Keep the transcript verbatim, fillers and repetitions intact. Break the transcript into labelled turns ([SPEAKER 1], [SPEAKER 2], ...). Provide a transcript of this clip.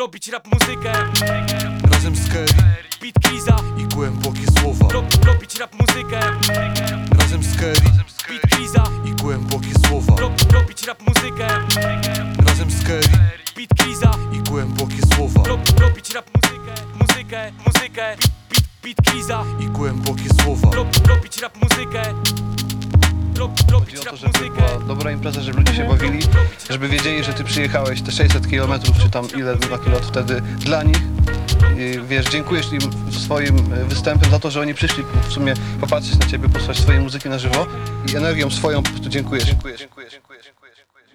[SPEAKER 1] robić rap muzykę.
[SPEAKER 2] Razem z Kerry,
[SPEAKER 1] Beat Kiza
[SPEAKER 2] i głębokie słowa.
[SPEAKER 1] Rob, robić rap muzykę.
[SPEAKER 2] Razem z Kerry,
[SPEAKER 1] Beat Kiza
[SPEAKER 2] i głębokie słowa.
[SPEAKER 1] Rob, robić rap muzykę.
[SPEAKER 2] Razem z Kerry,
[SPEAKER 1] Beat Kiza
[SPEAKER 2] i głębokie słowa.
[SPEAKER 1] Rob, robić rap muzykę. Muzykę, muzykę. Beat, beat Kiza
[SPEAKER 2] I głębokie słowa.
[SPEAKER 1] Rob, robić rap muzykę. Rob, robić
[SPEAKER 3] Chodzi o to,
[SPEAKER 1] rap
[SPEAKER 3] żeby
[SPEAKER 1] muzykę.
[SPEAKER 3] była dobra impreza, żeby ludzie się bawili, żeby wiedzieli, że ty przyjechałeś te sześćset kilometrów, czy tam ile na kilot wtedy dla nich. I wiesz, dziękujesz im swoim występem za to, że oni przyszli w sumie popatrzeć na ciebie, posłuchać swojej muzyki na żywo i energią swoją po prostu dziękujesz. Dziękuję, dziękuję, dziękuję, dziękuję.